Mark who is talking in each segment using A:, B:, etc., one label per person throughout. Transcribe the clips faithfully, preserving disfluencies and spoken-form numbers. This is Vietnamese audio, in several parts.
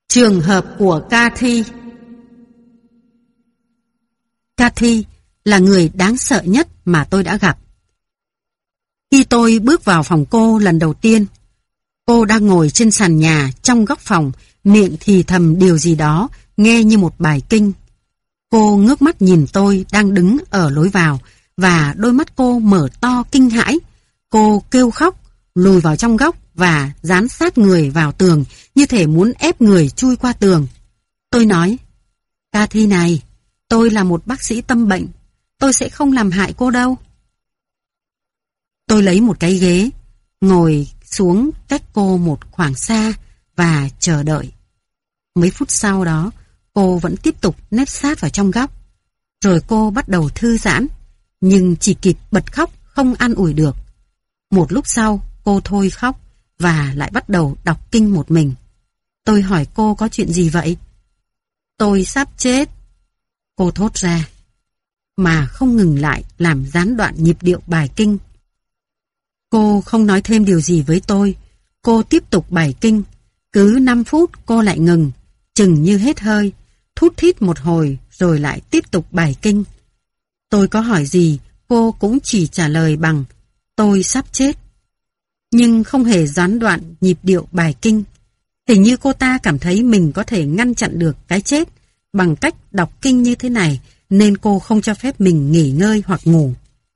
A: Trường hợp của Cathy. Cathy là người đáng sợ nhất mà tôi đã gặp. Khi tôi bước vào phòng cô lần đầu tiên, cô đang ngồi trên sàn nhà trong góc phòng, miệng thì thầm điều gì đó, nghe như một bài kinh. Cô ngước mắt nhìn tôi đang đứng ở lối vào, và đôi mắt cô mở to kinh hãi. Cô kêu khóc, lùi vào trong góc và dán sát người vào tường, như thể muốn ép người chui qua tường. Tôi nói, Cathy này, tôi là một bác sĩ tâm bệnh, tôi sẽ không làm hại cô đâu. Tôi lấy một cái ghế, ngồi xuống cách cô một khoảng xa và chờ đợi. Mấy phút sau đó, cô vẫn tiếp tục nép sát vào trong góc. Rồi cô bắt đầu thư giãn, nhưng chỉ kịp bật khóc, không an ủi được. Một lúc sau, cô thôi khóc và lại bắt đầu đọc kinh một mình. Tôi hỏi cô có chuyện gì vậy? Tôi sắp chết, cô thốt ra, mà không ngừng lại làm gián đoạn nhịp điệu bài kinh. Cô không nói thêm điều gì với tôi. Cô tiếp tục bài kinh. Cứ năm phút cô lại ngừng, chừng như hết hơi, thút thít một hồi rồi lại tiếp tục bài kinh. Tôi có hỏi gì, cô cũng chỉ trả lời bằng tôi sắp chết. Nhưng không hề gián đoạn nhịp điệu bài kinh. Hình như cô ta cảm thấy mình có thể ngăn chặn được cái chết bằng cách đọc kinh như thế này, nên cô không cho phép mình nghỉ ngơi hoặc ngủ.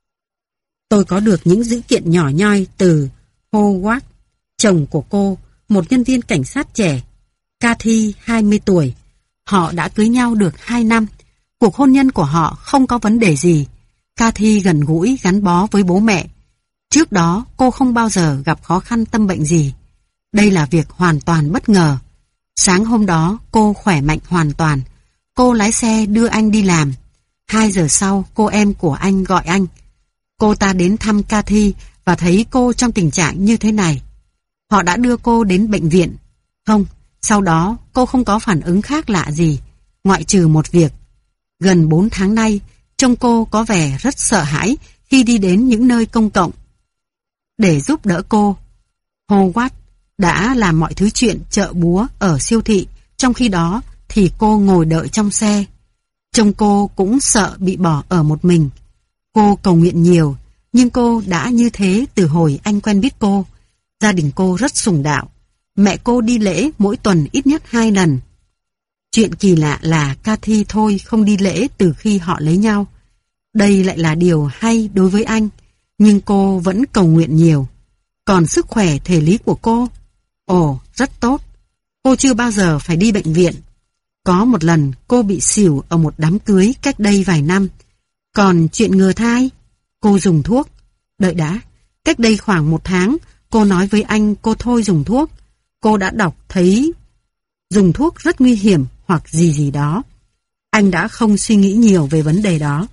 A: Tôi có được những dữ kiện nhỏ nhoi từ Howard, chồng của cô, một nhân viên cảnh sát trẻ. Cathy hai mươi tuổi. Họ đã cưới nhau được hai năm. Cuộc hôn nhân của họ không có vấn đề gì. Cathy gần gũi gắn bó với bố mẹ. Trước đó cô không bao giờ gặp khó khăn tâm bệnh gì. Đây là việc hoàn toàn bất ngờ. Sáng hôm đó cô khỏe mạnh hoàn toàn. Cô lái xe đưa anh đi làm. Hai giờ sau cô em của anh gọi anh. Cô ta đến thăm Cathy và thấy cô trong tình trạng như thế này. Họ đã đưa cô đến bệnh viện. Không, sau đó cô không có phản ứng khác lạ gì, ngoại trừ một việc. Gần bốn tháng nay, trông cô có vẻ rất sợ hãi khi đi đến những nơi công cộng. Để giúp đỡ cô, Howard đã làm mọi thứ chuyện chợ búa ở siêu thị, trong khi đó thì cô ngồi đợi trong xe. Trông cô cũng sợ bị bỏ ở một mình. Cô cầu nguyện nhiều, nhưng cô đã như thế từ hồi anh quen biết cô. Gia đình cô rất sùng đạo. Mẹ cô đi lễ mỗi tuần ít nhất hai lần. Chuyện kỳ lạ là Cathy thôi không đi lễ từ khi họ lấy nhau. Đây lại là điều hay đối với anh, nhưng cô vẫn cầu nguyện nhiều. Còn sức khỏe thể lý của cô? Ồ, rất tốt. Cô chưa bao giờ phải đi bệnh viện. Có một lần cô bị xỉu ở một đám cưới cách đây vài năm. Còn chuyện ngừa thai? Cô dùng thuốc. Đợi đã, cách đây khoảng một tháng, cô nói với anh cô thôi dùng thuốc. Cô đã đọc thấy dùng thuốc rất nguy hiểm hoặc gì gì đó. Anh đã không suy nghĩ nhiều về vấn đề đó.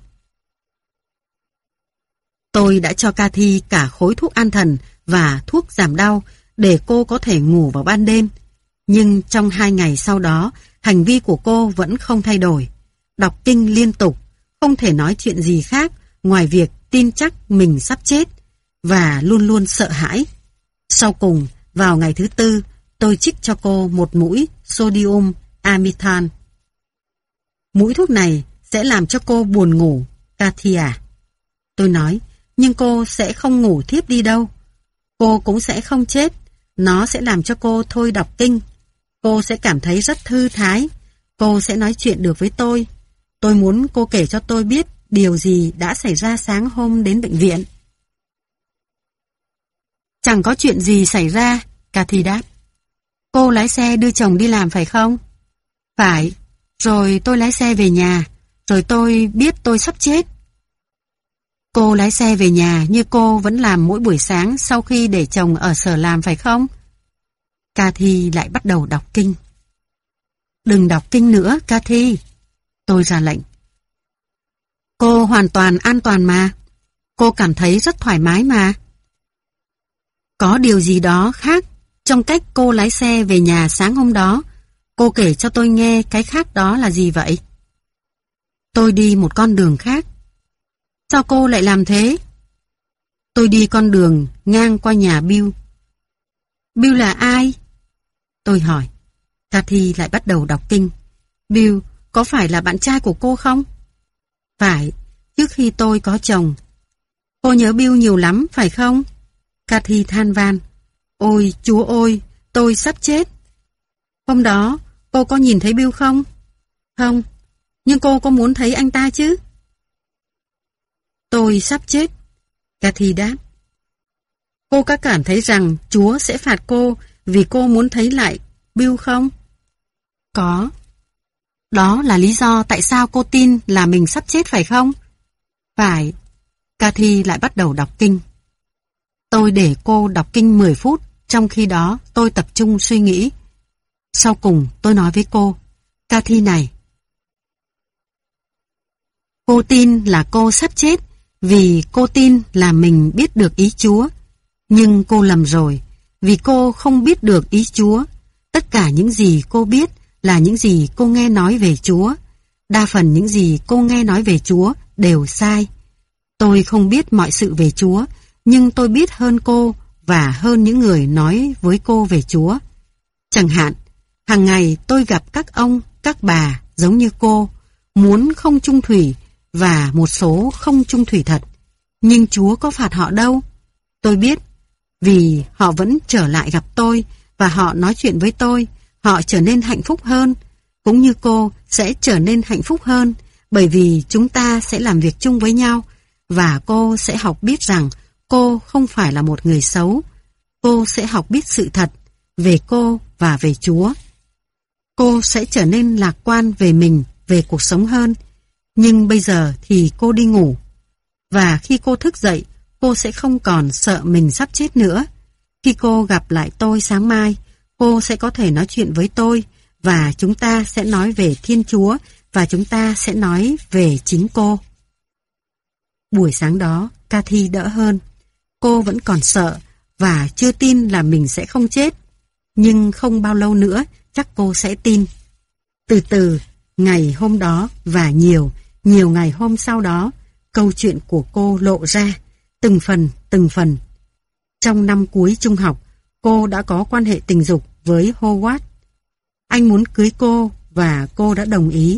A: Tôi đã cho Cathy cả khối thuốc an thần và thuốc giảm đau để cô có thể ngủ vào ban đêm. Nhưng trong hai ngày sau đó, hành vi của cô vẫn không thay đổi. Đọc kinh liên tục, không thể nói chuyện gì khác ngoài việc tin chắc mình sắp chết và luôn luôn sợ hãi. Sau cùng, vào ngày thứ tư, tôi trích cho cô một mũi sodium amethane. Mũi thuốc này sẽ làm cho cô buồn ngủ, Cathy à. Tôi nói, nhưng cô sẽ không ngủ thiếp đi đâu. Cô cũng sẽ không chết. Nó sẽ làm cho cô thôi đọc kinh. Cô sẽ cảm thấy rất thư thái. Cô sẽ nói chuyện được với tôi. Tôi muốn cô kể cho tôi biết điều gì đã xảy ra sáng hôm đến bệnh viện. Chẳng có chuyện gì xảy ra, Cathy đáp. Cô lái xe đưa chồng đi làm phải không? Phải, rồi tôi lái xe về nhà, rồi tôi biết tôi sắp chết. Cô lái xe về nhà như cô vẫn làm mỗi buổi sáng sau khi để chồng ở sở làm phải không? Cathy lại bắt đầu đọc kinh. Đừng đọc kinh nữa, Cathy. Tôi ra lệnh. Cô hoàn toàn an toàn mà. Cô cảm thấy rất thoải mái mà. Có điều gì đó khác trong cách cô lái xe về nhà sáng hôm đó. Cô kể cho tôi nghe cái khác đó là gì vậy? Tôi đi một con đường khác. Sao cô lại làm thế? Tôi đi con đường ngang qua nhà Bill. Bill là ai? Tôi hỏi. Cathy lại bắt đầu đọc kinh. Bill, có phải là bạn trai của cô không? Phải, trước khi tôi có chồng. Cô nhớ Bill nhiều lắm, phải không? Cathy than van. Ôi, Chúa ơi, tôi sắp chết. Hôm đó, cô có nhìn thấy Bill không? Không, nhưng cô có muốn thấy anh ta chứ? Tôi sắp chết. Cathy đáp. Cô có cảm thấy rằng Chúa sẽ phạt cô vì cô muốn thấy lại Bill không? Có. Đó là lý do tại sao cô tin là mình sắp chết phải không? Phải. Cathy lại bắt đầu đọc kinh. Tôi để cô đọc kinh mười phút, trong khi đó tôi tập trung suy nghĩ. Sau cùng tôi nói với cô, Cathy này, cô tin là cô sắp chết vì cô tin là mình biết được ý Chúa. Nhưng cô lầm rồi, vì cô không biết được ý Chúa. Tất cả những gì cô biết là những gì cô nghe nói về Chúa. Đa phần những gì cô nghe nói về Chúa đều sai. Tôi không biết mọi sự về Chúa, nhưng tôi biết hơn cô và hơn những người nói với cô về Chúa. Chẳng hạn, hàng ngày tôi gặp các ông, các bà giống như cô, muốn không chung thủy và một số không chung thủy thật. Nhưng Chúa có phạt họ đâu? Tôi biết, vì họ vẫn trở lại gặp tôi và họ nói chuyện với tôi, họ trở nên hạnh phúc hơn. Cũng như cô sẽ trở nên hạnh phúc hơn, bởi vì chúng ta sẽ làm việc chung với nhau và cô sẽ học biết rằng cô không phải là một người xấu. Cô sẽ học biết sự thật về cô và về Chúa. Cô sẽ trở nên lạc quan về mình, về cuộc sống hơn. Nhưng bây giờ thì cô đi ngủ. Và khi cô thức dậy, cô sẽ không còn sợ mình sắp chết nữa. Khi cô gặp lại tôi sáng mai, cô sẽ có thể nói chuyện với tôi và chúng ta sẽ nói về Thiên Chúa và chúng ta sẽ nói về chính cô. Buổi sáng đó, Cathy đỡ hơn. Cô vẫn còn sợ và chưa tin là mình sẽ không chết. Nhưng không bao lâu nữa, chắc cô sẽ tin. Từ từ, ngày hôm đó và nhiều, nhiều ngày hôm sau đó, câu chuyện của cô lộ ra, từng phần, từng phần. Trong năm cuối trung học, cô đã có quan hệ tình dục với Howard. Anh muốn cưới cô và cô đã đồng ý.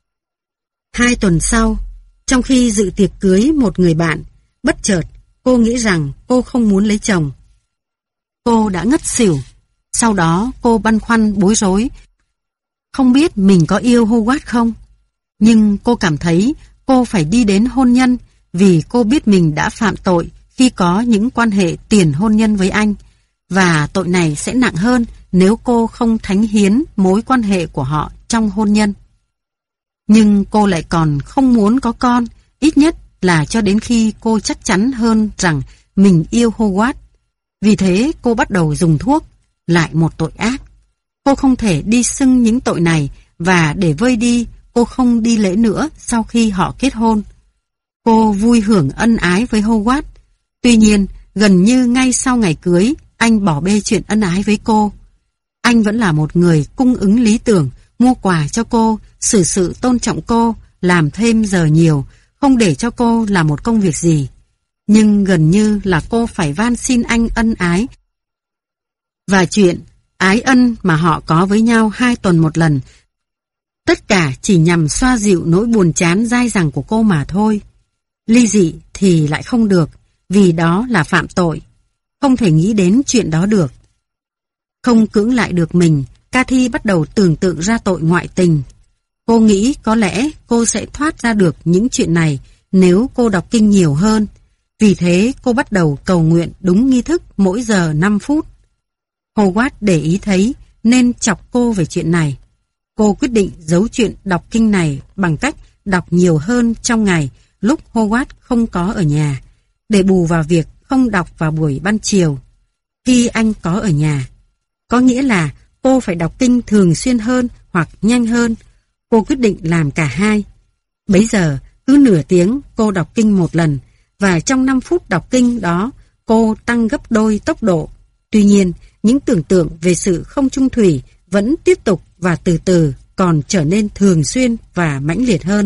A: Hai tuần sau, trong khi dự tiệc cưới một người bạn, bất chợt cô nghĩ rằng cô không muốn lấy chồng. Cô đã ngất xỉu. Sau đó cô băn khoăn bối rối, không biết mình có yêu Howard không. Nhưng cô cảm thấy cô phải đi đến hôn nhân vì cô biết mình đã phạm tội khi có những quan hệ tiền hôn nhân với anh. Và tội này sẽ nặng hơn nếu cô không thánh hiến mối quan hệ của họ trong hôn nhân. Nhưng cô lại còn không muốn có con, ít nhất là cho đến khi cô chắc chắn hơn rằng mình yêu Howard. Vì thế cô bắt đầu dùng thuốc, lại một tội ác. Cô không thể đi xưng những tội này và để vơi đi, cô không đi lễ nữa sau khi họ kết hôn. Cô vui hưởng ân ái với Howard. Tuy nhiên, gần như ngay sau ngày cưới, anh bỏ bê chuyện ân ái với cô. Anh vẫn là một người cung ứng lý tưởng, mua quà cho cô, xử sự tôn trọng cô, làm thêm giờ nhiều, không để cho cô làm một công việc gì. Nhưng gần như là cô phải van xin anh ân ái. Và chuyện ái ân mà họ có với nhau hai tuần một lần, tất cả chỉ nhằm xoa dịu nỗi buồn chán dai dẳng của cô mà thôi. Ly dị thì lại không được, vì đó là phạm tội. Không thể nghĩ đến chuyện đó được. Không cưỡng lại được mình, Cathy bắt đầu tưởng tượng ra tội ngoại tình. Cô nghĩ có lẽ cô sẽ thoát ra được những chuyện này nếu cô đọc kinh nhiều hơn. Vì thế cô bắt đầu cầu nguyện đúng nghi thức mỗi giờ năm phút. Howard để ý thấy nên chọc cô về chuyện này. Cô quyết định giấu chuyện đọc kinh này bằng cách đọc nhiều hơn trong ngày lúc Howard không có ở nhà, để bù vào việc không đọc vào buổi ban chiều khi anh có ở nhà. Có nghĩa là cô phải đọc kinh thường xuyên hơn hoặc nhanh hơn. Cô quyết định làm cả hai. Bấy giờ, cứ nửa tiếng cô đọc kinh một lần, và trong năm phút đọc kinh đó, cô tăng gấp đôi tốc độ. Tuy nhiên, những tưởng tượng về sự không chung thủy vẫn tiếp tục và từ từ còn trở nên thường xuyên và mãnh liệt hơn.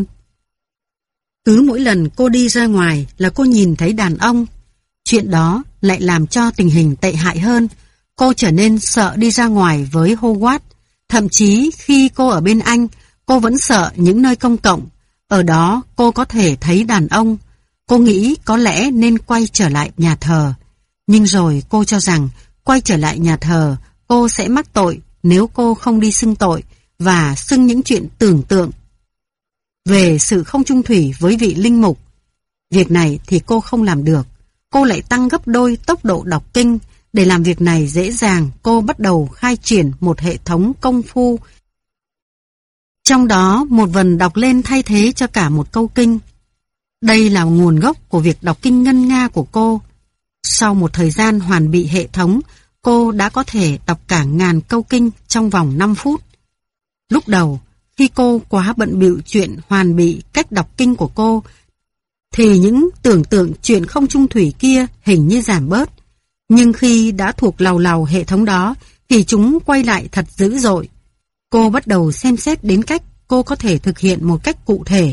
A: Cứ mỗi lần cô đi ra ngoài là cô nhìn thấy đàn ông. Chuyện đó lại làm cho tình hình tệ hại hơn. Cô trở nên sợ đi ra ngoài với Howard Thậm chí khi cô ở bên anh, cô vẫn sợ những nơi công cộng. Ở đó cô có thể thấy đàn ông. Cô nghĩ có lẽ nên quay trở lại nhà thờ. Nhưng rồi cô cho rằng quay trở lại nhà thờ, cô sẽ mắc tội nếu cô không đi xưng tội và xưng những chuyện tưởng tượng về sự không chung thủy với vị linh mục. Việc này thì cô không làm được. Cô lại tăng gấp đôi tốc độ đọc kinh. Để làm việc này dễ dàng, cô bắt đầu khai triển một hệ thống công phu. Trong đó, một vần đọc lên thay thế cho cả một câu kinh. Đây là nguồn gốc của việc đọc kinh ngân nga của cô. Sau một thời gian hoàn bị hệ thống, cô đã có thể đọc cả ngàn câu kinh trong vòng năm phút. Lúc đầu, khi cô quá bận bịu chuyện hoàn bị cách đọc kinh của cô, thì những tưởng tượng chuyện không chung thủy kia hình như giảm bớt. Nhưng khi đã thuộc lầu lầu hệ thống đó, thì chúng quay lại thật dữ dội. Cô bắt đầu xem xét đến cách cô có thể thực hiện một cách cụ thể.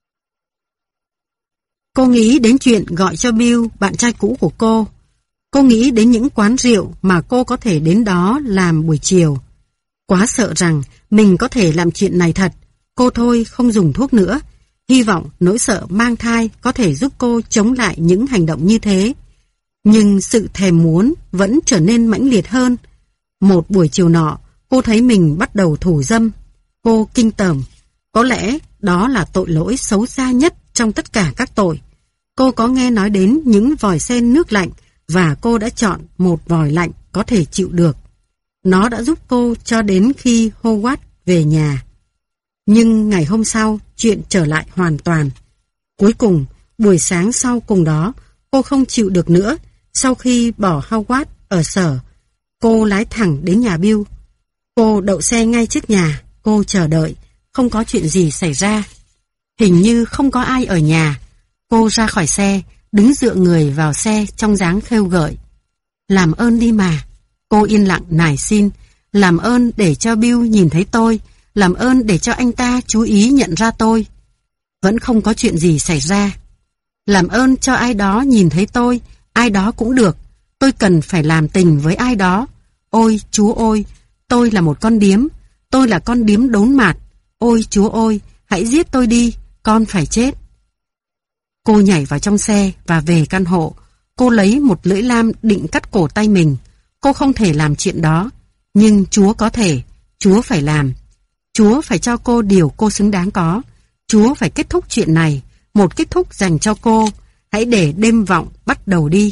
A: Cô nghĩ đến chuyện gọi cho Bill, bạn trai cũ của cô. Cô nghĩ đến những quán rượu mà cô có thể đến đó làm buổi chiều. Quá sợ rằng mình có thể làm chuyện này thật, cô thôi không dùng thuốc nữa. Hy vọng nỗi sợ mang thai có thể giúp cô chống lại những hành động như thế. Nhưng sự thèm muốn vẫn trở nên mãnh liệt hơn. Một buổi chiều nọ, cô thấy mình bắt đầu thủ dâm. Cô kinh tởm. Có lẽ đó là tội lỗi xấu xa nhất trong tất cả các tội. Cô có nghe nói đến những vòi sen nước lạnh và cô đã chọn một vòi lạnh có thể chịu được. Nó đã giúp cô cho đến khi Howard về nhà. Nhưng ngày hôm sau, chuyện trở lại hoàn toàn. Cuối cùng, buổi sáng sau cùng đó, cô không chịu được nữa. Sau khi bỏ Howard ở sở, cô lái thẳng đến nhà Bill. Cô đậu xe ngay trước nhà, cô chờ đợi, không có chuyện gì xảy ra. Hình như không có ai ở nhà. Cô ra khỏi xe, đứng dựa người vào xe trong dáng khêu gợi. Làm ơn đi mà. Cô yên lặng nài xin. Làm ơn để cho Bill nhìn thấy tôi. Làm ơn để cho anh ta chú ý nhận ra tôi. Vẫn không có chuyện gì xảy ra. Làm ơn cho ai đó nhìn thấy tôi. Ai đó cũng được. Tôi cần phải làm tình với ai đó. Ôi Chúa ơi, tôi là một con điếm. Tôi là con điếm đốn mạt. Ôi Chúa ơi, hãy giết tôi đi. Con phải chết. Cô nhảy vào trong xe và về căn hộ. Cô lấy một lưỡi lam định cắt cổ tay mình. Cô không thể làm chuyện đó. Nhưng Chúa có thể. Chúa phải làm. Chúa phải cho cô điều cô xứng đáng có. Chúa phải kết thúc chuyện này. Một kết thúc dành cho cô. Hãy để đêm vọng bắt đầu đi.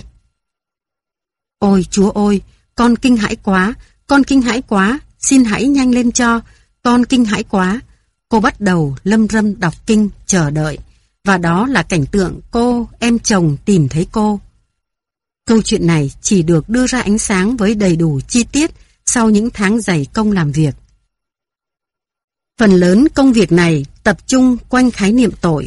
A: Ôi Chúa ơi, con kinh hãi quá. Con kinh hãi quá. Xin hãy nhanh lên cho. Con kinh hãi quá. Cô bắt đầu lâm râm đọc kinh, chờ đợi. Và đó là cảnh tượng cô, em chồng tìm thấy cô. Câu chuyện này chỉ được đưa ra ánh sáng với đầy đủ chi tiết sau những tháng dày công làm việc. Phần lớn công việc này tập trung quanh khái niệm tội.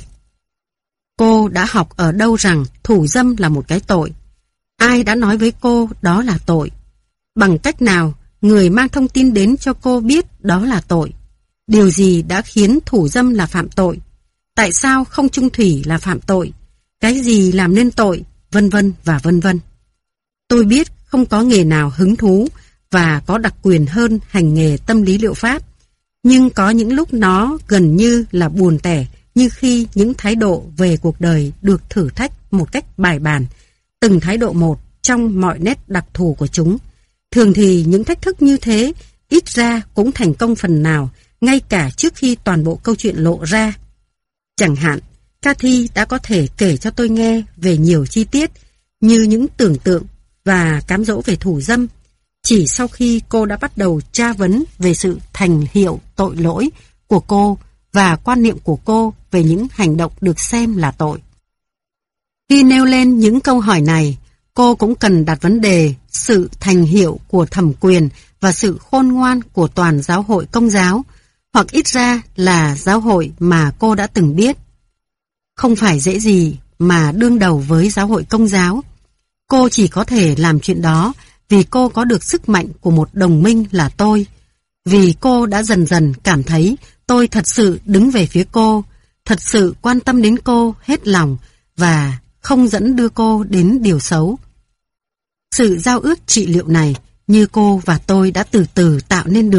A: Cô đã học ở đâu rằng thủ dâm là một cái tội? Ai đã nói với cô đó là tội? Bằng cách nào người mang thông tin đến cho cô biết đó là tội? Điều gì đã khiến thủ dâm là phạm tội? Tại sao không chung thủy là phạm tội? Cái gì làm nên tội? Vân vân và vân vân. Tôi biết không có nghề nào hứng thú và có đặc quyền hơn hành nghề tâm lý liệu pháp. Nhưng có những lúc nó gần như là buồn tẻ, như khi những thái độ về cuộc đời được thử thách một cách bài bản, từng thái độ một trong mọi nét đặc thù của chúng. Thường thì những thách thức như thế ít ra cũng thành công phần nào, ngay cả trước khi toàn bộ câu chuyện lộ ra. Chẳng hạn, Cathy đã có thể kể cho tôi nghe về nhiều chi tiết như những tưởng tượng và cám dỗ về thủ dâm, chỉ sau khi cô đã bắt đầu tra vấn về sự thành hiệu tội lỗi của cô và quan niệm của cô về những hành động được xem là tội. Khi nêu lên những câu hỏi này, cô cũng cần đặt vấn đề sự thành hiệu của thẩm quyền và sự khôn ngoan của toàn giáo hội Công giáo, hoặc ít ra là giáo hội mà cô đã từng biết. Không phải dễ gì mà đương đầu với giáo hội Công giáo. Cô chỉ có thể làm chuyện đó vì cô có được sức mạnh của một đồng minh là tôi. Vì cô đã dần dần cảm thấy tôi thật sự đứng về phía cô, thật sự quan tâm đến cô hết lòng và không dẫn đưa cô đến điều xấu. Sự giao ước trị liệu này, như cô và tôi đã từ từ tạo nên được,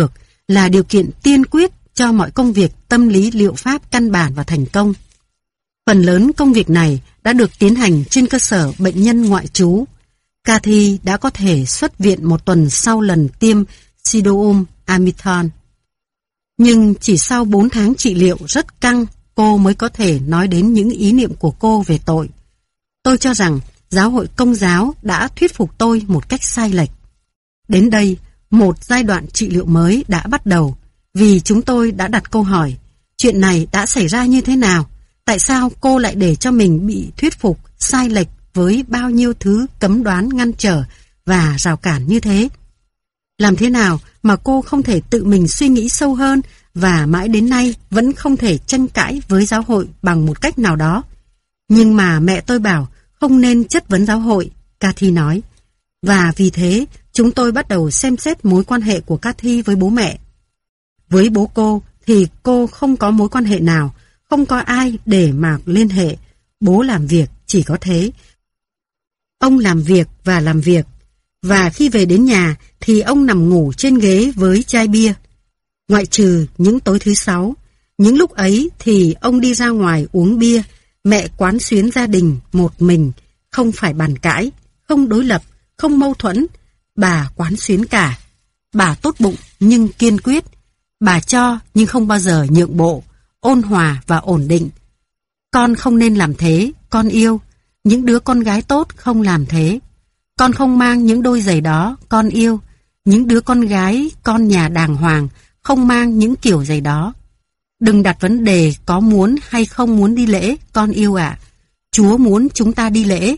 A: là điều kiện tiên quyết cho mọi công việc tâm lý liệu pháp căn bản và thành công. Phần lớn công việc này đã được tiến hành trên cơ sở bệnh nhân ngoại trú. Cathy đã có thể xuất viện một tuần sau lần tiêm Sidoum Amiton. Nhưng chỉ sau bốn tháng trị liệu rất căng, cô mới có thể nói đến những ý niệm của cô về tội. Tôi cho rằng giáo hội Công giáo đã thuyết phục tôi một cách sai lệch. Đến đây, một giai đoạn trị liệu mới đã bắt đầu, vì chúng tôi đã đặt câu hỏi, chuyện này đã xảy ra như thế nào? Tại sao cô lại để cho mình bị thuyết phục sai lệch với bao nhiêu thứ cấm đoán ngăn trở và rào cản như thế? Làm thế nào mà cô không thể tự mình suy nghĩ sâu hơn và mãi đến nay vẫn không thể tranh cãi với giáo hội bằng một cách nào đó? Nhưng mà mẹ tôi bảo không nên chất vấn giáo hội, Cathy nói. Và vì thế, chúng tôi bắt đầu xem xét mối quan hệ của Cathy với bố mẹ. Với bố cô thì cô không có mối quan hệ nào, không có ai để mà liên hệ. Bố làm việc chỉ có thế. Ông làm việc và làm việc. Và khi về đến nhà thì ông nằm ngủ trên ghế với chai bia. Ngoại trừ những tối thứ sáu, những lúc ấy thì ông đi ra ngoài uống bia. Mẹ quán xuyến gia đình một mình, không phải bàn cãi, không đối lập, không mâu thuẫn. Bà quán xuyến cả. Bà tốt bụng nhưng kiên quyết. Bà cho nhưng không bao giờ nhượng bộ, ôn hòa và ổn định. Con không nên làm thế, con yêu. Những đứa con gái tốt không làm thế. Con không mang những đôi giày đó, con yêu. Những đứa con gái, con nhà đàng hoàng, không mang những kiểu giày đó. Đừng đặt vấn đề có muốn hay không muốn đi lễ, con yêu ạ. Chúa muốn chúng ta đi lễ.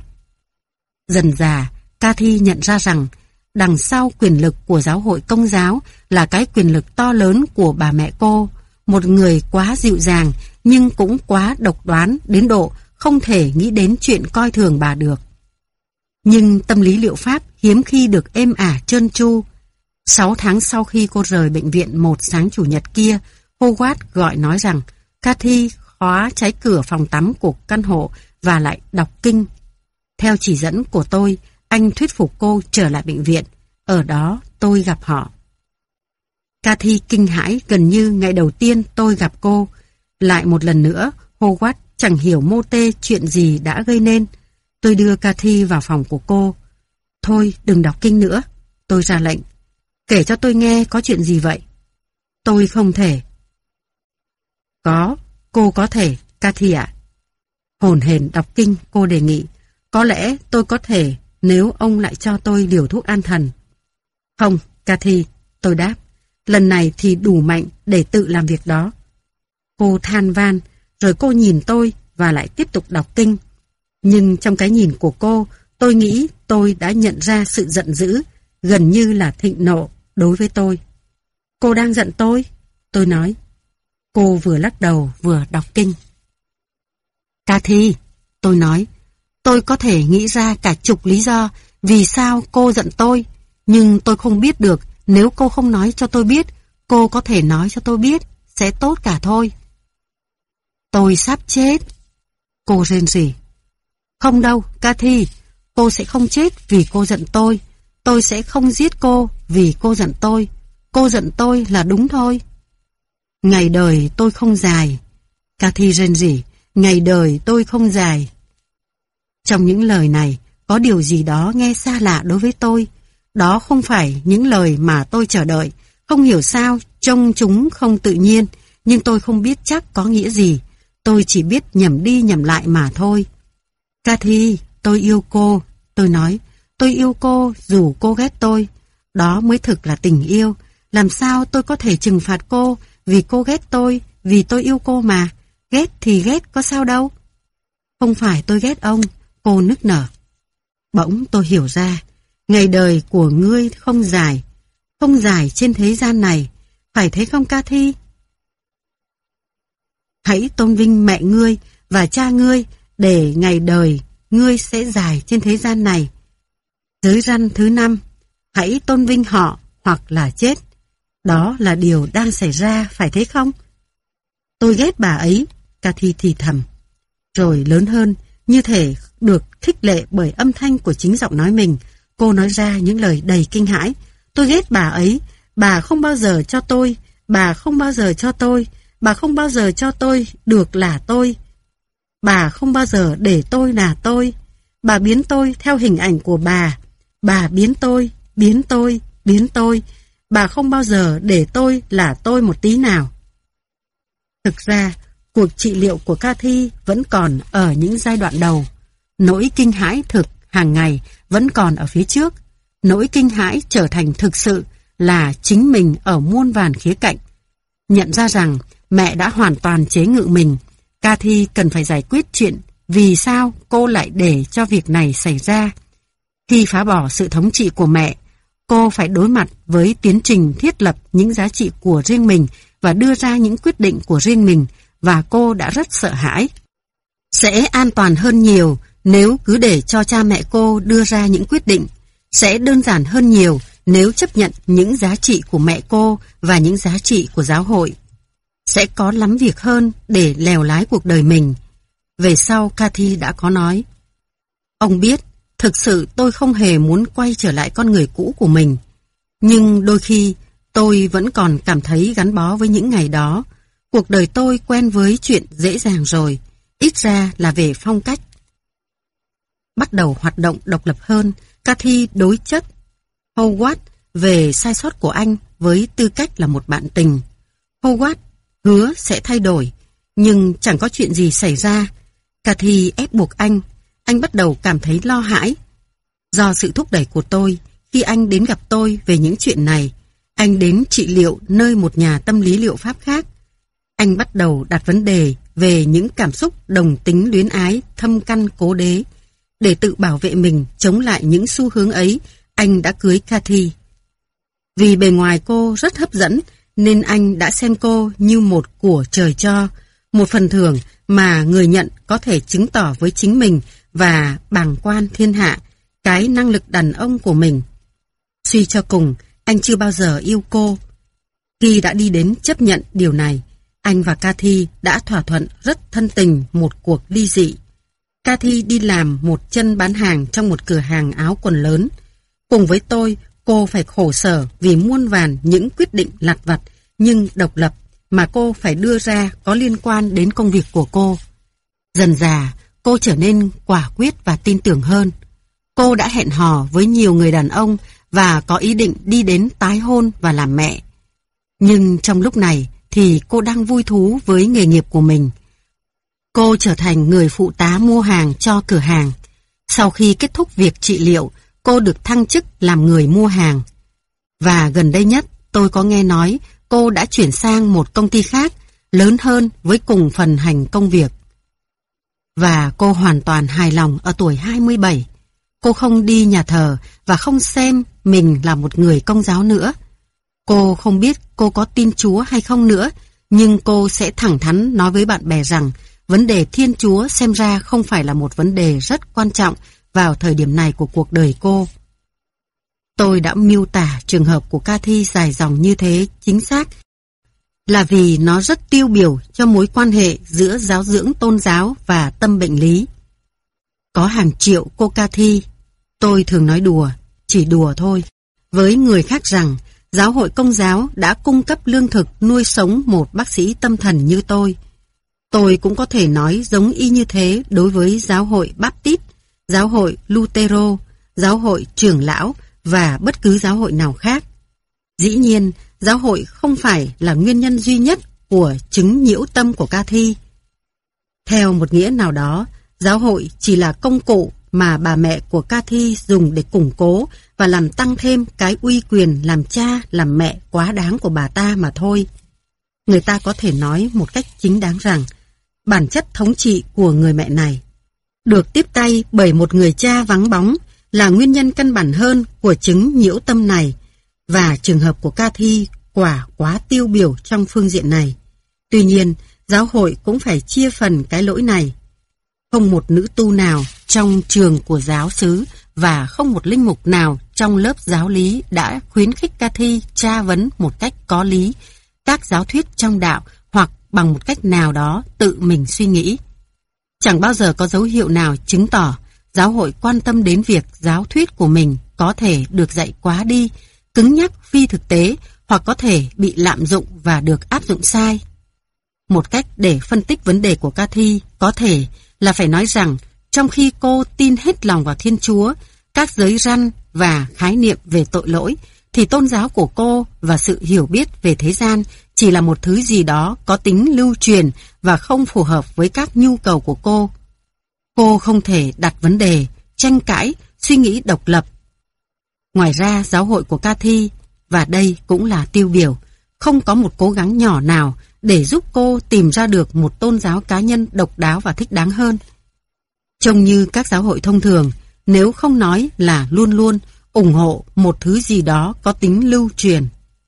A: Dần dà, Cathy nhận ra rằng đằng sau quyền lực của giáo hội Công giáo là cái quyền lực to lớn của bà mẹ cô, một người quá dịu dàng nhưng cũng quá độc đoán đến độ không thể nghĩ đến chuyện coi thường bà được. Nhưng tâm lý liệu pháp hiếm khi được êm ả trơn tru. Sáu tháng sau khi cô rời bệnh viện một sáng chủ nhật kia, Howard gọi nói rằng Cathy khóa trái cửa phòng tắm của căn hộ và lại đọc kinh. Theo chỉ dẫn của tôi, anh thuyết phục cô trở lại bệnh viện. Ở đó tôi gặp họ. Cathy kinh hãi gần như ngày đầu tiên tôi gặp cô. Lại một lần nữa, Howard chẳng hiểu mô tê chuyện gì đã gây nên. Tôi đưa Cathy vào phòng của cô. Thôi đừng đọc kinh nữa, tôi ra lệnh. Kể cho tôi nghe có chuyện gì vậy? Tôi không thể. Có, cô có thể, Cathy ạ. Hồn hển đọc kinh, cô đề nghị. Có lẽ tôi có thể nếu ông lại cho tôi liều thuốc an thần. Không, Cathy, tôi đáp. Lần này thì đủ mạnh để tự làm việc đó. Cô than van, rồi cô nhìn tôi và lại tiếp tục đọc kinh. Nhưng trong cái nhìn của cô, tôi nghĩ tôi đã nhận ra sự giận dữ, gần như là thịnh nộ đối với tôi. Cô đang giận tôi? Tôi nói. Cô vừa lắc đầu vừa đọc kinh. Cathy, tôi nói, tôi có thể nghĩ ra cả chục lý do vì sao cô giận tôi, nhưng tôi không biết được nếu cô không nói cho tôi biết, cô có thể nói cho tôi biết, sẽ tốt cả thôi. Tôi sắp chết. Cô rên rỉ. Không đâu, Cathy, cô sẽ không chết vì cô giận tôi. Tôi sẽ không giết cô vì cô giận tôi. Cô giận tôi là đúng thôi. Ngày đời tôi không dài. Cathy rên rỉ. Ngày đời tôi không dài. Trong những lời này, có điều gì đó nghe xa lạ đối với tôi. Đó không phải những lời mà tôi chờ đợi. Không hiểu sao, trông chúng không tự nhiên, nhưng tôi không biết chắc có nghĩa gì. Tôi chỉ biết nhẩm đi nhẩm lại mà thôi. Cathy, tôi yêu cô. Tôi nói, tôi yêu cô dù cô ghét tôi. Đó mới thực là tình yêu. Làm sao tôi có thể trừng phạt cô vì cô ghét tôi, vì tôi yêu cô mà. Ghét thì ghét, có sao đâu. Không phải tôi ghét ông, cô nức nở. Bỗng tôi hiểu ra, ngày đời của ngươi không dài, không dài trên thế gian này, phải thế không Cathy? Hãy tôn vinh mẹ ngươi và cha ngươi để ngày đời ngươi sẽ dài trên thế gian này. Giới răn thứ năm, hãy tôn vinh họ hoặc là chết. Đó là điều đang xảy ra, phải thế không? Tôi ghét bà ấy, Cathy thì thầm. Rồi lớn hơn, như thể được khích lệ bởi âm thanh của chính giọng nói mình, cô nói ra những lời đầy kinh hãi. Tôi ghét bà ấy, Bà không bao giờ cho tôi, bà không bao giờ cho tôi, bà không bao giờ cho tôi được là tôi. Bà không bao giờ để tôi là tôi. Bà biến tôi theo hình ảnh của bà. Bà biến tôi, biến tôi, biến tôi. Bà không bao giờ để tôi là tôi một tí nào. Thực ra, cuộc trị liệu của Cathy vẫn còn ở những giai đoạn đầu. Nỗi kinh hãi thực hàng ngày vẫn còn ở phía trước. Nỗi kinh hãi trở thành thực sự là chính mình ở muôn vàn khía cạnh. Nhận ra rằng mẹ đã hoàn toàn chế ngự mình, Cathy cần phải giải quyết chuyện vì sao cô lại để cho việc này xảy ra. Khi phá bỏ sự thống trị của mẹ, cô phải đối mặt với tiến trình thiết lập những giá trị của riêng mình và đưa ra những quyết định của riêng mình, và cô đã rất sợ hãi. Sẽ an toàn hơn nhiều nếu cứ để cho cha mẹ cô đưa ra những quyết định. Sẽ đơn giản hơn nhiều nếu chấp nhận những giá trị của mẹ cô và những giá trị của giáo hội. Sẽ có lắm việc hơn để lèo lái cuộc đời mình. Về sau Cathy đã có nói: ông biết, thực sự tôi không hề muốn quay trở lại con người cũ của mình. Nhưng đôi khi tôi vẫn còn cảm thấy gắn bó với những ngày đó. Cuộc đời tôi quen với chuyện dễ dàng rồi, ít ra là về phong cách. Bắt đầu hoạt động độc lập hơn, Cathy đối chất Howard về sai sót của anh với tư cách là một bạn tình. Howard hứa sẽ thay đổi, nhưng chẳng có chuyện gì xảy ra. Cathy ép buộc anh, anh bắt đầu cảm thấy lo hãi. Do sự thúc đẩy của tôi, khi anh đến gặp tôi về những chuyện này, anh đến trị liệu nơi một nhà tâm lý liệu pháp khác. Anh bắt đầu đặt vấn đề về những cảm xúc đồng tính luyến ái thâm căn cố đế. Để tự bảo vệ mình chống lại những xu hướng ấy, anh đã cưới Cathy. Vì bề ngoài cô rất hấp dẫn, nên anh đã xem cô như một của trời cho, một phần thưởng mà người nhận có thể chứng tỏ với chính mình và bàng quan thiên hạ cái năng lực đàn ông của mình. Suy cho cùng, anh chưa bao giờ yêu cô. Khi đã đi đến chấp nhận điều này, anh và Cathy đã thỏa thuận rất thân tình một cuộc ly dị. Cathy đi làm một chân bán hàng trong một cửa hàng áo quần lớn. Cùng với tôi, cô phải khổ sở vì muôn vàn những quyết định lặt vặt nhưng độc lập mà cô phải đưa ra có liên quan đến công việc của cô. Dần dà, cô trở nên quả quyết và tin tưởng hơn. Cô đã hẹn hò với nhiều người đàn ông và có ý định đi đến tái hôn và làm mẹ. Nhưng trong lúc này thì cô đang vui thú với nghề nghiệp của mình. Cô trở thành người phụ tá mua hàng cho cửa hàng. Sau khi kết thúc việc trị liệu, cô được thăng chức làm người mua hàng. Và gần đây nhất, tôi có nghe nói cô đã chuyển sang một công ty khác, lớn hơn với cùng phần hành công việc. Và cô hoàn toàn hài lòng ở tuổi hai mươi bảy. Cô không đi nhà thờ và không xem mình là một người công giáo nữa. Cô không biết cô có tin Chúa hay không nữa, nhưng cô sẽ thẳng thắn nói với bạn bè rằng vấn đề Thiên Chúa xem ra không phải là một vấn đề rất quan trọng vào thời điểm này của cuộc đời cô. Tôi đã miêu tả trường hợp của Cathy dài dòng như thế chính xác là vì nó rất tiêu biểu cho mối quan hệ giữa giáo dưỡng tôn giáo và tâm bệnh lý. Có hàng triệu cô Cathy, tôi thường nói đùa, chỉ đùa thôi, với người khác rằng giáo hội Công giáo đã cung cấp lương thực nuôi sống một bác sĩ tâm thần như tôi. Tôi cũng có thể nói giống y như thế đối với giáo hội Baptist, giáo hội Lutero, giáo hội trưởng lão và bất cứ giáo hội nào khác. Dĩ nhiên, giáo hội không phải là nguyên nhân duy nhất của chứng nhiễu tâm của Cathy. Theo một nghĩa nào đó, giáo hội chỉ là công cụ mà bà mẹ của Cathy dùng để củng cố và làm tăng thêm cái uy quyền làm cha, làm mẹ quá đáng của bà ta mà thôi. Người ta có thể nói một cách chính đáng rằng bản chất thống trị của người mẹ này, được tiếp tay bởi một người cha vắng bóng, là nguyên nhân căn bản hơn của chứng nhiễu tâm này, và trường hợp của Cathy quả quá tiêu biểu trong phương diện này. Tuy nhiên, giáo hội cũng phải chia phần cái lỗi này. Không một nữ tu nào trong trường của giáo xứ và không một linh mục nào trong lớp giáo lý đã khuyến khích Cathy tra vấn một cách có lý các giáo thuyết trong đạo hoặc bằng một cách nào đó tự mình suy nghĩ. Chẳng bao giờ có dấu hiệu nào chứng tỏ giáo hội quan tâm đến việc giáo thuyết của mình có thể được dạy quá đi, cứng nhắc phi thực tế hoặc có thể bị lạm dụng và được áp dụng sai. Một cách để phân tích vấn đề của Cathy có thể là phải nói rằng trong khi cô tin hết lòng vào Thiên Chúa, các giới răn và khái niệm về tội lỗi, thì tôn giáo của cô và sự hiểu biết về thế gian chỉ là một thứ gì đó có tính lưu truyền và không phù hợp với các nhu cầu của cô. Cô không thể đặt vấn đề, tranh cãi, suy nghĩ độc lập. Ngoài ra, giáo hội của Cathy, và đây cũng là tiêu biểu, không có một cố gắng nhỏ nào để giúp cô tìm ra được một tôn giáo cá nhân độc đáo và thích đáng hơn. Trông như các giáo hội thông thường, nếu không nói là luôn luôn ủng hộ một thứ gì đó có tính lưu truyền.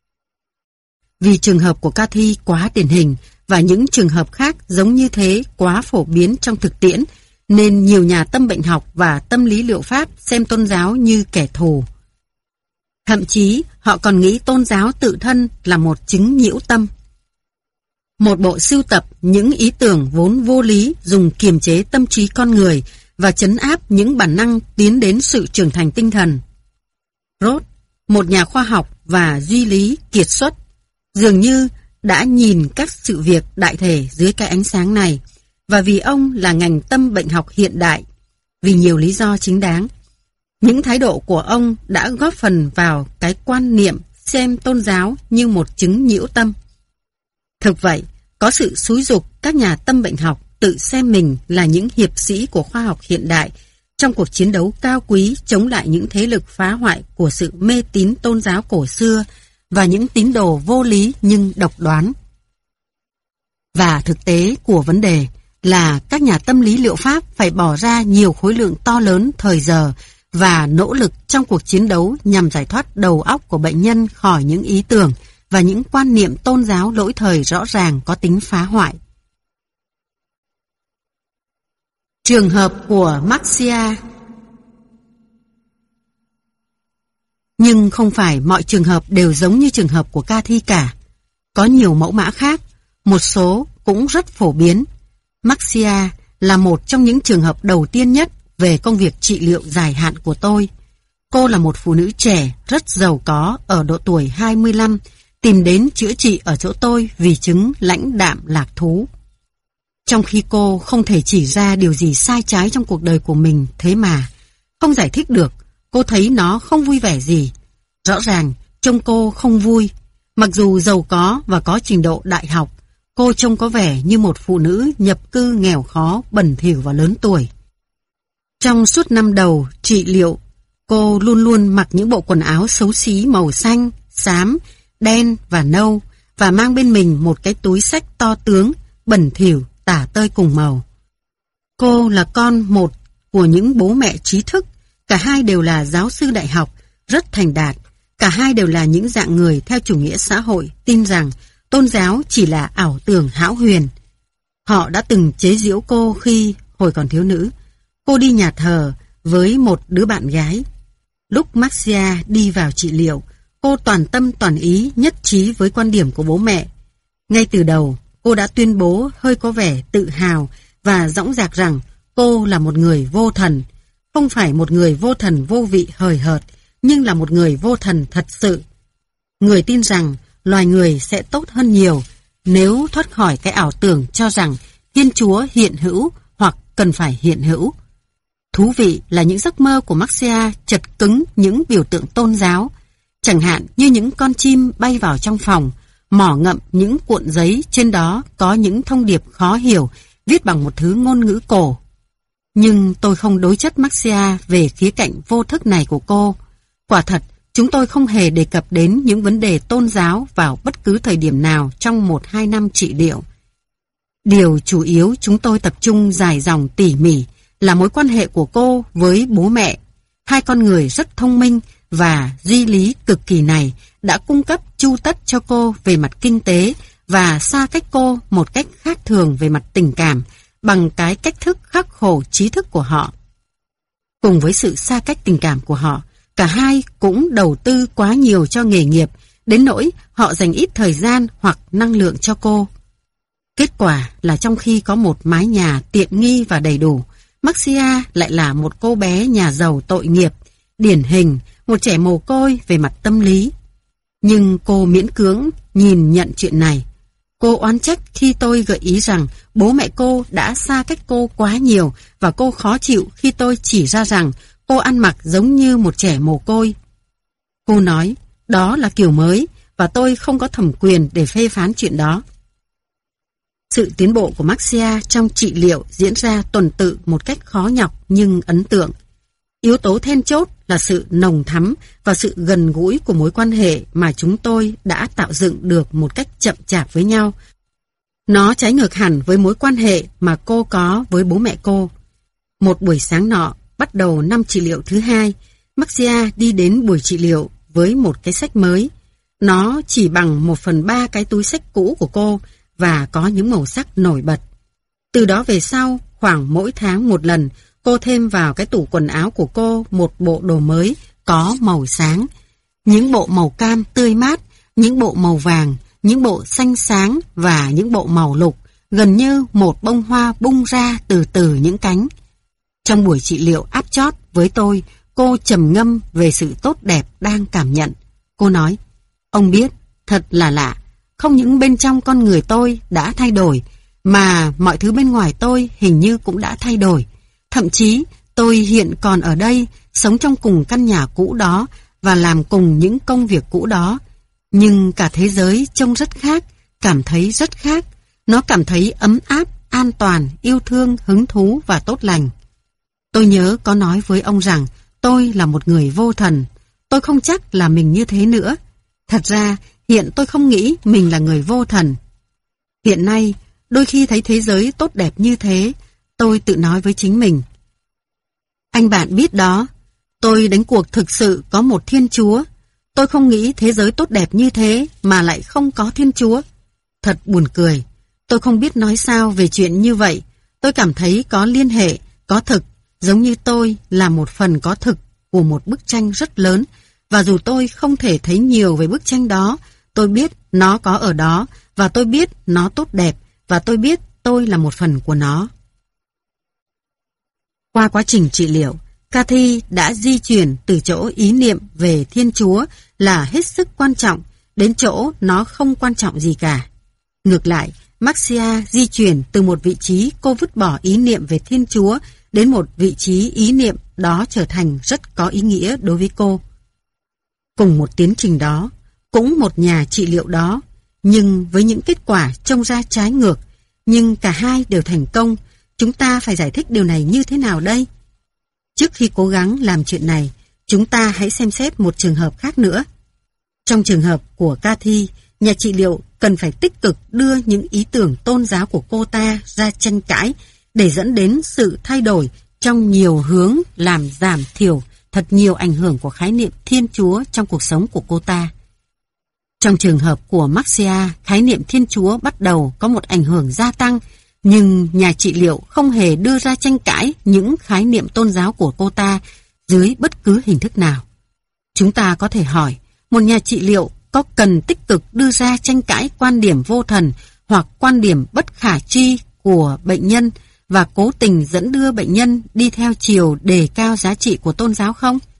A: Vì trường hợp của Cathy quá điển hình và những trường hợp khác giống như thế quá phổ biến trong thực tiễn, nên nhiều nhà tâm bệnh học và tâm lý liệu pháp xem tôn giáo như kẻ thù. Thậm chí họ còn nghĩ tôn giáo tự thân là một chứng nhiễu tâm. Một bộ sưu tập những ý tưởng vốn vô lý dùng kiềm chế tâm trí con người và trấn áp những bản năng tiến đến sự trưởng thành tinh thần. Roth, một nhà khoa học và duy lý kiệt xuất, dường như đã nhìn các sự việc đại thể dưới cái ánh sáng này, và vì ông là ngành tâm bệnh học hiện đại, vì nhiều lý do chính đáng, những thái độ của ông đã góp phần vào cái quan niệm xem tôn giáo như một chứng nhiễu tâm. Thực vậy, có sự xúi giục các nhà tâm bệnh học tự xem mình là những hiệp sĩ của khoa học hiện đại trong cuộc chiến đấu cao quý chống lại những thế lực phá hoại của sự mê tín tôn giáo cổ xưa và những tín đồ vô lý nhưng độc đoán. Và thực tế của vấn đề là các nhà tâm lý liệu pháp phải bỏ ra nhiều khối lượng to lớn thời giờ và nỗ lực trong cuộc chiến đấu nhằm giải thoát đầu óc của bệnh nhân khỏi những ý tưởng và những quan niệm tôn giáo lỗi thời rõ ràng có tính phá hoại. Trường hợp của Marcia. Nhưng không phải mọi trường hợp đều giống như trường hợp của Cathy cả. Có nhiều mẫu mã khác, một số cũng rất phổ biến. Marcia là một trong những trường hợp đầu tiên nhất về công việc trị liệu dài hạn của tôi. Cô là một phụ nữ trẻ, rất giàu có ở độ tuổi hai mươi lăm, tìm đến chữa trị ở chỗ tôi vì chứng lãnh đạm lạc thú. Trong khi cô không thể chỉ ra điều gì sai trái trong cuộc đời của mình, thế mà không giải thích được, cô thấy nó không vui vẻ gì. Rõ ràng trông cô không vui. Mặc dù giàu có và có trình độ đại học, cô trông có vẻ như một phụ nữ nhập cư nghèo khó, bẩn thỉu và lớn tuổi. Trong suốt năm đầu trị liệu, cô luôn luôn mặc những bộ quần áo xấu xí màu xanh, xám, đen và nâu và mang bên mình một cái túi xách to tướng, bẩn thỉu, tả tơi cùng màu. Cô là con một của những bố mẹ trí thức, cả hai đều là giáo sư đại học, rất thành đạt, cả hai đều là những dạng người theo chủ nghĩa xã hội, tin rằng tôn giáo chỉ là ảo tưởng hão huyền. Họ đã từng chế giễu cô khi, hồi còn thiếu nữ, cô đi nhà thờ với một đứa bạn gái. Lúc Marcia đi vào trị liệu, cô toàn tâm toàn ý nhất trí với quan điểm của bố mẹ. Ngay từ đầu, cô đã tuyên bố hơi có vẻ tự hào và dõng dạc rằng cô là một người vô thần, không phải một người vô thần vô vị hời hợt, nhưng là một người vô thần thật sự. Người tin rằng loài người sẽ tốt hơn nhiều nếu thoát khỏi cái ảo tưởng cho rằng Thiên Chúa hiện hữu hoặc cần phải hiện hữu. Thú vị là những giấc mơ của Marcia chật cứng những biểu tượng tôn giáo, chẳng hạn như những con chim bay vào trong phòng, mỏ ngậm những cuộn giấy trên đó có những thông điệp khó hiểu viết bằng một thứ ngôn ngữ cổ. Nhưng tôi không đối chất Marcia về khía cạnh vô thức này của cô. Quả thật, chúng tôi không hề đề cập đến những vấn đề tôn giáo vào bất cứ thời điểm nào trong một hai năm trị liệu. Điều chủ yếu chúng tôi tập trung dài dòng tỉ mỉ là mối quan hệ của cô với bố mẹ. Hai con người rất thông minh và duy lý cực kỳ này đã cung cấp chu tất cho cô về mặt kinh tế và xa cách cô một cách khác thường về mặt tình cảm bằng cái cách thức khắc khổ trí thức của họ. Cùng với sự xa cách tình cảm của họ, cả hai cũng đầu tư quá nhiều cho nghề nghiệp, đến nỗi họ dành ít thời gian hoặc năng lượng cho cô. Kết quả là trong khi có một mái nhà tiện nghi và đầy đủ, Marcia lại là một cô bé nhà giàu tội nghiệp, điển hình, một trẻ mồ côi về mặt tâm lý. Nhưng cô miễn cưỡng nhìn nhận chuyện này. Cô oán trách khi tôi gợi ý rằng bố mẹ cô đã xa cách cô quá nhiều và cô khó chịu khi tôi chỉ ra rằng cô ăn mặc giống như một trẻ mồ côi. Cô nói đó là kiểu mới và tôi không có thẩm quyền để phê phán chuyện đó. Sự tiến bộ của Marcia trong trị liệu diễn ra tuần tự một cách khó nhọc nhưng ấn tượng. Yếu tố then chốt là sự nồng thắm và sự gần gũi của mối quan hệ mà chúng tôi đã tạo dựng được một cách chậm chạp với nhau. Nó trái ngược hẳn với mối quan hệ mà cô có với bố mẹ cô. Một buổi sáng nọ, bắt đầu năm trị liệu thứ hai, Marcia đi đến buổi trị liệu với một cái sách mới. Nó chỉ bằng một phần ba cái túi sách cũ của cô và có những màu sắc nổi bật. Từ đó về sau, khoảng mỗi tháng một lần, cô thêm vào cái tủ quần áo của cô một bộ đồ mới có màu sáng. Những bộ màu cam tươi mát, những bộ màu vàng, những bộ xanh sáng và những bộ màu lục, gần như một bông hoa bung ra từ từ những cánh. Trong buổi trị liệu áp chót với tôi, cô trầm ngâm về sự tốt đẹp đang cảm nhận. Cô nói, ông biết, thật là lạ, không những bên trong con người tôi đã thay đổi, mà mọi thứ bên ngoài tôi hình như cũng đã thay đổi. Thậm chí tôi hiện còn ở đây, sống trong cùng căn nhà cũ đó và làm cùng những công việc cũ đó. Nhưng cả thế giới trông rất khác, cảm thấy rất khác. Nó cảm thấy ấm áp, an toàn, yêu thương, hứng thú và tốt lành. Tôi nhớ có nói với ông rằng tôi là một người vô thần. Tôi không chắc là mình như thế nữa. Thật ra, hiện tôi không nghĩ mình là người vô thần. Hiện nay, đôi khi thấy thế giới tốt đẹp như thế, tôi tự nói với chính mình. Anh bạn biết đó, tôi đánh cuộc thực sự có một Thiên Chúa. Tôi không nghĩ thế giới tốt đẹp như thế mà lại không có Thiên Chúa. Thật buồn cười. Tôi không biết nói sao về chuyện như vậy. Tôi cảm thấy có liên hệ, có thực, giống như tôi là một phần có thực của một bức tranh rất lớn. Và dù tôi không thể thấy nhiều về bức tranh đó, tôi biết nó có ở đó, và tôi biết nó tốt đẹp, và tôi biết tôi là một phần của nó. Qua quá trình trị liệu, Cathy đã di chuyển từ chỗ ý niệm về Thiên Chúa là hết sức quan trọng đến chỗ nó không quan trọng gì cả. Ngược lại, Marcia di chuyển từ một vị trí cô vứt bỏ ý niệm về Thiên Chúa đến một vị trí ý niệm đó trở thành rất có ý nghĩa đối với cô. Cùng một tiến trình đó, cũng một nhà trị liệu đó, nhưng với những kết quả trông ra trái ngược, nhưng cả hai đều thành công. Chúng ta phải giải thích điều này như thế nào đây? Trước khi cố gắng làm chuyện này, chúng ta hãy xem xét một trường hợp khác nữa. Trong trường hợp của Cathy, nhà trị liệu cần phải tích cực đưa những ý tưởng tôn giáo của cô ta ra tranh cãi để dẫn đến sự thay đổi trong nhiều hướng làm giảm thiểu thật nhiều ảnh hưởng của khái niệm Thiên Chúa trong cuộc sống của cô ta. Trong trường hợp của Marcia, khái niệm Thiên Chúa bắt đầu có một ảnh hưởng gia tăng, nhưng nhà trị liệu không hề đưa ra tranh cãi những khái niệm tôn giáo của cô ta dưới bất cứ hình thức nào. Chúng ta có thể hỏi, một nhà trị liệu có cần tích cực đưa ra tranh cãi quan điểm vô thần hoặc quan điểm bất khả tri của bệnh nhân và cố tình dẫn đưa bệnh nhân đi theo chiều đề cao giá trị của tôn giáo không?